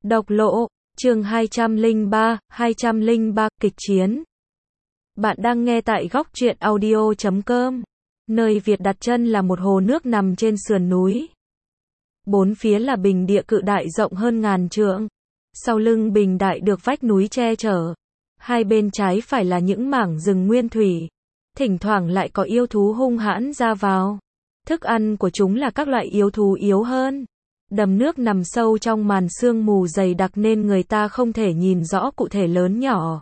Độc lộ, chương 203, kịch chiến. Bạn đang nghe tại góc truyện audio.com. Nơi Việt đặt chân là một hồ nước nằm trên sườn núi. Bốn phía là bình địa cự đại rộng hơn ngàn trượng. Sau lưng bình đại được vách núi che chở. Hai bên trái phải là những mảng rừng nguyên thủy. Thỉnh thoảng lại có yêu thú hung hãn ra vào. Thức ăn của chúng là các loại yêu thú yếu hơn. Đầm nước nằm sâu trong màn sương mù dày đặc nên người ta không thể nhìn rõ cụ thể lớn nhỏ.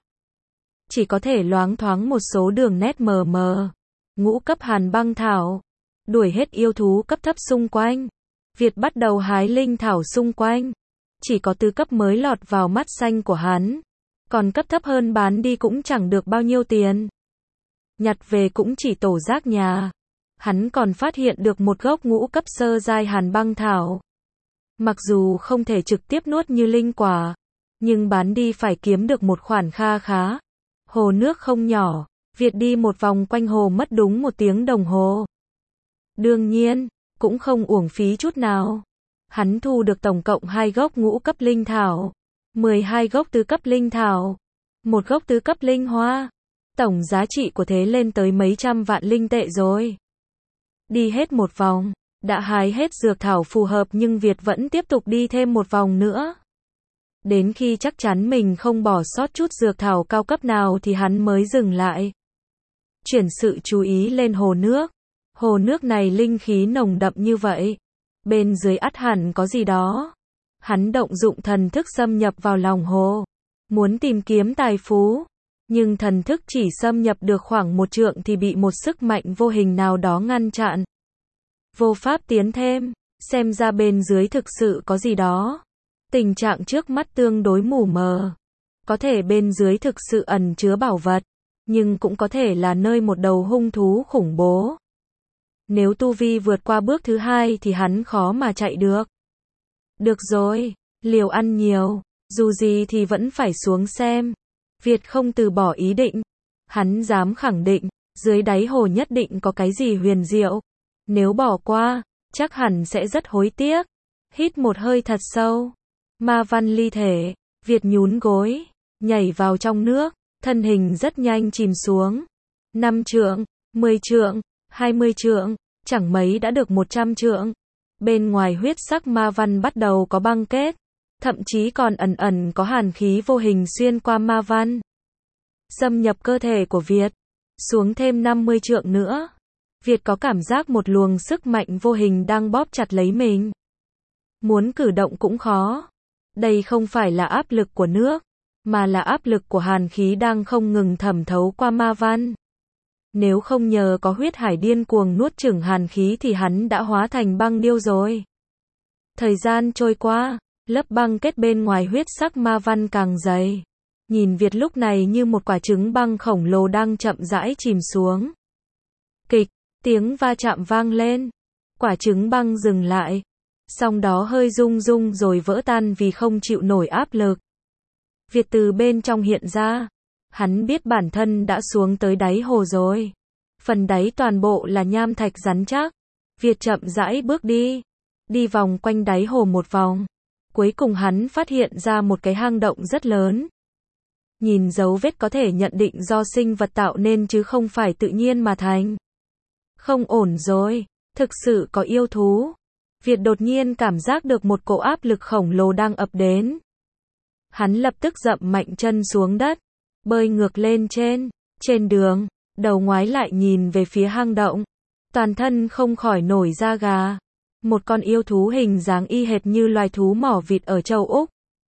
Chỉ có thể loáng thoáng một số đường nét mờ mờ. Ngũ cấp hàn băng thảo. Đuổi hết yêu thú cấp thấp xung quanh. Việt bắt đầu hái linh thảo xung quanh. Chỉ có tứ cấp mới lọt vào mắt xanh của hắn. Còn cấp thấp hơn bán đi cũng chẳng được bao nhiêu tiền. Nhặt về cũng chỉ tổ rác nhà. Hắn còn phát hiện được một gốc ngũ cấp sơ giai hàn băng thảo. Mặc dù không thể trực tiếp nuốt như linh quả, nhưng bán đi phải kiếm được một khoản kha khá. Hồ nước không nhỏ, Việt đi một vòng quanh hồ mất đúng 1 tiếng đồng hồ. Đương nhiên, cũng không uổng phí chút nào. Hắn thu được tổng cộng 2 gốc ngũ cấp linh thảo, 12 gốc tứ cấp linh thảo, 1 gốc tứ cấp linh hoa. Tổng giá trị của thế lên tới mấy trăm vạn linh tệ rồi. Đi hết một vòng, đã hái hết dược thảo phù hợp nhưng Việt vẫn tiếp tục đi thêm một vòng nữa. Đến khi chắc chắn mình không bỏ sót chút dược thảo cao cấp nào thì hắn mới dừng lại. Chuyển sự chú ý lên hồ nước. Hồ nước này linh khí nồng đậm như vậy. Bên dưới ắt hẳn có gì đó. Hắn động dụng thần thức xâm nhập vào lòng hồ. Muốn tìm kiếm tài phú. Nhưng thần thức chỉ xâm nhập được khoảng 1 trượng thì bị một sức mạnh vô hình nào đó ngăn chặn. Vô pháp tiến thêm, xem ra bên dưới thực sự có gì đó. Tình trạng trước mắt tương đối mù mờ. Có thể bên dưới thực sự ẩn chứa bảo vật, nhưng cũng có thể là nơi một đầu hung thú khủng bố. Nếu tu vi vượt qua bước thứ 2 thì hắn khó mà chạy được. Được rồi, liều ăn nhiều, dù gì thì vẫn phải xuống xem. Việt không từ bỏ ý định. Hắn dám khẳng định, dưới đáy hồ nhất định có cái gì huyền diệu. Nếu bỏ qua, chắc hẳn sẽ rất hối tiếc. Hít một hơi thật sâu. Ma văn ly thể, Việt nhún gối, nhảy vào trong nước, thân hình rất nhanh chìm xuống. 5 trượng, 10 trượng, 20 trượng, chẳng mấy đã được 100 trượng. Bên ngoài huyết sắc ma văn bắt đầu có băng kết, thậm chí còn ẩn ẩn có hàn khí vô hình xuyên qua ma văn. Xâm nhập cơ thể của Việt, xuống thêm 50 trượng nữa. Việt có cảm giác một luồng sức mạnh vô hình đang bóp chặt lấy mình. Muốn cử động cũng khó. Đây không phải là áp lực của nước, mà là áp lực của hàn khí đang không ngừng thẩm thấu qua ma văn. Nếu không nhờ có huyết hải điên cuồng nuốt chửng hàn khí thì hắn đã hóa thành băng điêu rồi. Thời gian trôi qua, lớp băng kết bên ngoài huyết sắc ma văn càng dày. Nhìn Việt lúc này như một quả trứng băng khổng lồ đang chậm rãi chìm xuống. Kịch, tiếng va chạm vang lên. Quả trứng băng dừng lại. Sau đó hơi rung rung rồi vỡ tan vì không chịu nổi áp lực. Việt từ bên trong hiện ra. Hắn biết bản thân đã xuống tới đáy hồ rồi. Phần đáy toàn bộ là nham thạch rắn chắc. Việt chậm rãi bước đi. Đi vòng quanh đáy hồ một vòng. Cuối cùng hắn phát hiện ra một cái hang động rất lớn. Nhìn dấu vết có thể nhận định do sinh vật tạo nên chứ không phải tự nhiên mà thành. Không ổn rồi, thực sự có yêu thú. Việt đột nhiên cảm giác được một cỗ áp lực khổng lồ đang ập đến. Hắn lập tức dậm mạnh chân xuống đất, bơi ngược lên trên đường, đầu ngoái lại nhìn về phía hang động. Toàn thân không khỏi nổi da gà. Một con yêu thú hình dáng y hệt như loài thú mỏ vịt ở châu Úc.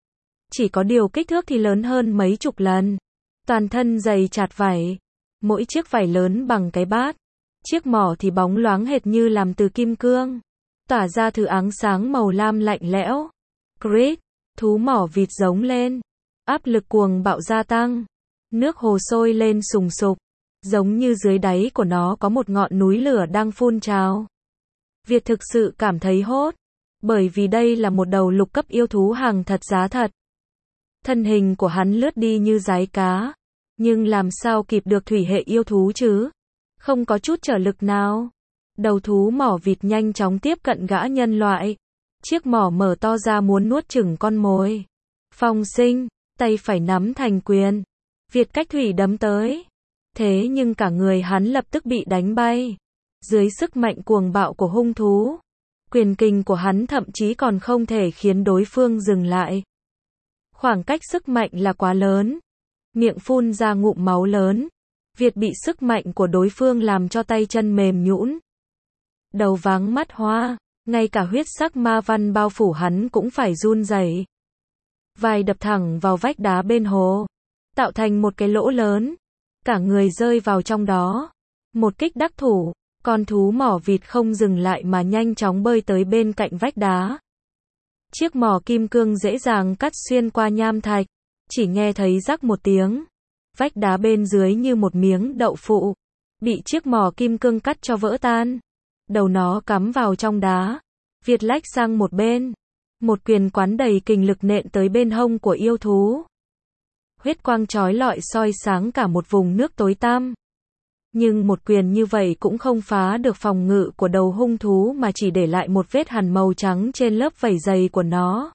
Chỉ có điều kích thước thì lớn hơn mấy chục lần. Toàn thân dày chặt vảy. Mỗi chiếc vảy lớn bằng cái bát. Chiếc mỏ thì bóng loáng hệt như làm từ kim cương. Tỏa ra thứ áng sáng màu lam lạnh lẽo. Crick, thú mỏ vịt giống lên. Áp lực cuồng bạo gia tăng. Nước hồ sôi lên sùng sục. Giống như dưới đáy của nó có một ngọn núi lửa đang phun trào. Việt thực sự cảm thấy hốt. Bởi vì đây là một đầu lục cấp yêu thú hàng thật giá thật. Thân hình của hắn lướt đi như dái cá. Nhưng làm sao kịp được thủy hệ yêu thú chứ? Không có chút trở lực nào. Đầu thú mỏ vịt nhanh chóng tiếp cận gã nhân loại. Chiếc mỏ mở to ra muốn nuốt chửng con mồi. Phong Sinh, tay phải nắm thành quyền. Việt cách thủy đấm tới. Thế nhưng cả người hắn lập tức bị đánh bay. Dưới sức mạnh cuồng bạo của hung thú, quyền kình của hắn thậm chí còn không thể khiến đối phương dừng lại. Khoảng cách sức mạnh là quá lớn. Miệng phun ra ngụm máu lớn. Việt bị sức mạnh của đối phương làm cho tay chân mềm nhũn. Đầu váng mắt hoa, ngay cả huyết sắc ma văn bao phủ hắn cũng phải run rẩy. Vai đập thẳng vào vách đá bên hồ, tạo thành một cái lỗ lớn. Cả người rơi vào trong đó. Một kích đắc thủ, con thú mỏ vịt không dừng lại mà nhanh chóng bơi tới bên cạnh vách đá. Chiếc mỏ kim cương dễ dàng cắt xuyên qua nham thạch, chỉ nghe thấy rắc một tiếng. Vách đá bên dưới như một miếng đậu phụ, bị chiếc mỏ kim cương cắt cho vỡ tan. Đầu nó cắm vào trong đá. Việt lách sang một bên. Một quyền quán đầy kình lực nện tới bên hông của yêu thú. Huyết quang chói lọi soi sáng cả một vùng nước tối tăm. Nhưng một quyền như vậy cũng không phá được phòng ngự của đầu hung thú mà chỉ để lại một vết hằn màu trắng trên lớp vảy dày của nó.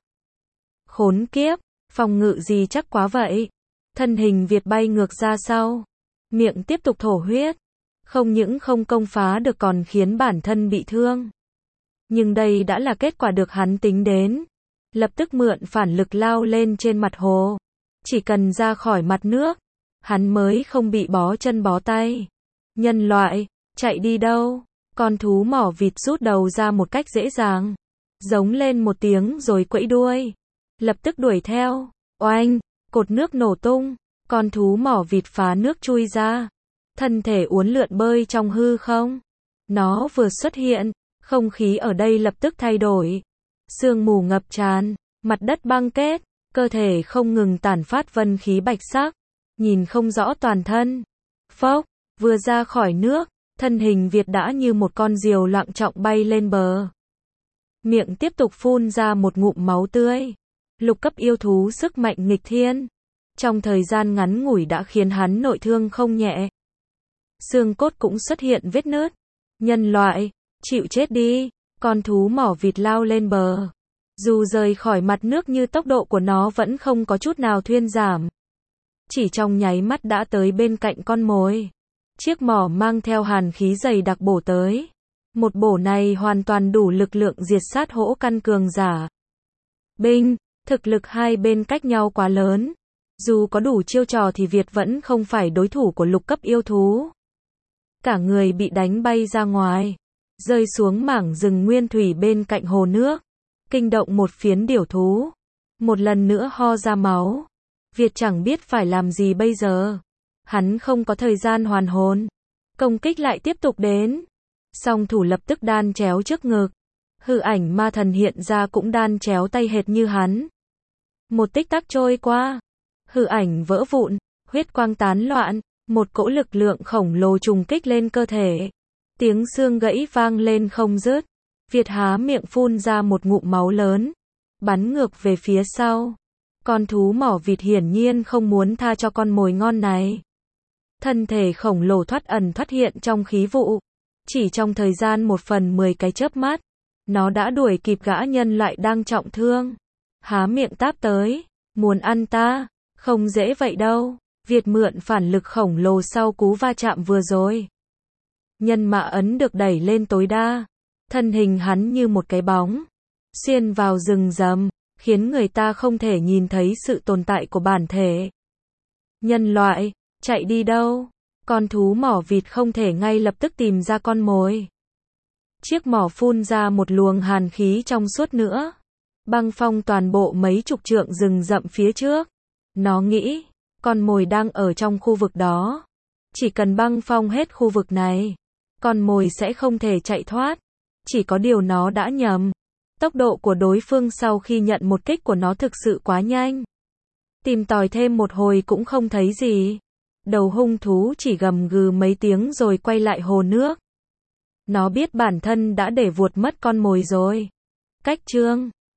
Khốn kiếp, phòng ngự gì chắc quá vậy. Thân hình Việt bay ngược ra sau. Miệng tiếp tục thổ huyết. Không những không công phá được còn khiến bản thân bị thương. Nhưng đây đã là kết quả được hắn tính đến. Lập tức mượn phản lực lao lên trên mặt hồ. Chỉ cần ra khỏi mặt nước, hắn mới không bị bó chân bó tay. Nhân loại, chạy đi đâu? Con thú mỏ vịt rút đầu ra một cách dễ dàng. Giống lên một tiếng rồi quẫy đuôi. Lập tức đuổi theo. Oanh, cột nước nổ tung. Con thú mỏ vịt phá nước chui ra. Thân thể uốn lượn bơi trong hư không. Nó vừa xuất hiện, không khí ở đây lập tức thay đổi. Sương mù ngập tràn, mặt đất băng kết, cơ thể không ngừng tản phát vân khí bạch sắc, nhìn không rõ toàn thân. Phốc, vừa ra khỏi nước, thân hình Việt đã như một con diều lặng trọng bay lên bờ. Miệng tiếp tục phun ra một ngụm máu tươi. Lục cấp yêu thú sức mạnh nghịch thiên. Trong thời gian ngắn ngủi đã khiến hắn nội thương không nhẹ. Xương cốt cũng xuất hiện vết nứt. Nhân loại, chịu chết đi. Con thú mỏ vịt lao lên bờ. Dù rời khỏi mặt nước như tốc độ của nó vẫn không có chút nào thuyên giảm. Chỉ trong nháy mắt đã tới bên cạnh con mồi. Chiếc mỏ mang theo hàn khí dày đặc bổ tới. Một bổ này hoàn toàn đủ lực lượng diệt sát hỗ căn cường giả. Binh, thực lực hai bên cách nhau quá lớn. Dù có đủ chiêu trò thì Việt vẫn không phải đối thủ của lục cấp yêu thú. Cả người bị đánh bay ra ngoài, rơi xuống mảng rừng nguyên thủy bên cạnh hồ nước, kinh động một phiến điểu thú. Một lần nữa ho ra máu. Việt chẳng biết phải làm gì bây giờ. Hắn không có thời gian hoàn hồn. Công kích lại tiếp tục đến. Song thủ lập tức đan chéo trước ngực. Hư ảnh ma thần hiện ra cũng đan chéo tay hệt như hắn. Một tích tắc trôi qua. Hư ảnh vỡ vụn, huyết quang tán loạn, một cỗ lực lượng khổng lồ trùng kích lên cơ thể. Tiếng xương gãy vang lên không dứt. Việt há miệng phun ra một ngụm máu lớn, bắn ngược về phía sau. Con thú mỏ vịt hiển nhiên không muốn tha cho con mồi ngon này. Thân thể khổng lồ thoát ẩn thoát hiện trong khí vụ. Chỉ trong thời gian 1/10 cái chớp mắt, nó đã đuổi kịp gã nhân loại đang trọng thương. Há miệng táp tới, muốn ăn ta, không dễ vậy đâu. Việt mượn phản lực khổng lồ sau cú va chạm vừa rồi. Nhân mã ấn được đẩy lên tối đa. Thân hình hắn như một cái bóng, xuyên vào rừng rậm, khiến người ta không thể nhìn thấy sự tồn tại của bản thể. Nhân loại, chạy đi đâu? Con thú mỏ vịt không thể ngay lập tức tìm ra con mồi. Chiếc mỏ phun ra một luồng hàn khí trong suốt nữa. Băng phong toàn bộ mấy chục trượng rừng rậm phía trước. Nó nghĩ, con mồi đang ở trong khu vực đó. Chỉ cần băng phong hết khu vực này, con mồi sẽ không thể chạy thoát. Chỉ có điều nó đã nhầm. Tốc độ của đối phương sau khi nhận một kích của nó thực sự quá nhanh. Tìm tòi thêm một hồi cũng không thấy gì. Đầu hung thú chỉ gầm gừ mấy tiếng rồi quay lại hồ nước. Nó biết bản thân đã để vuột mất con mồi rồi. Cách chương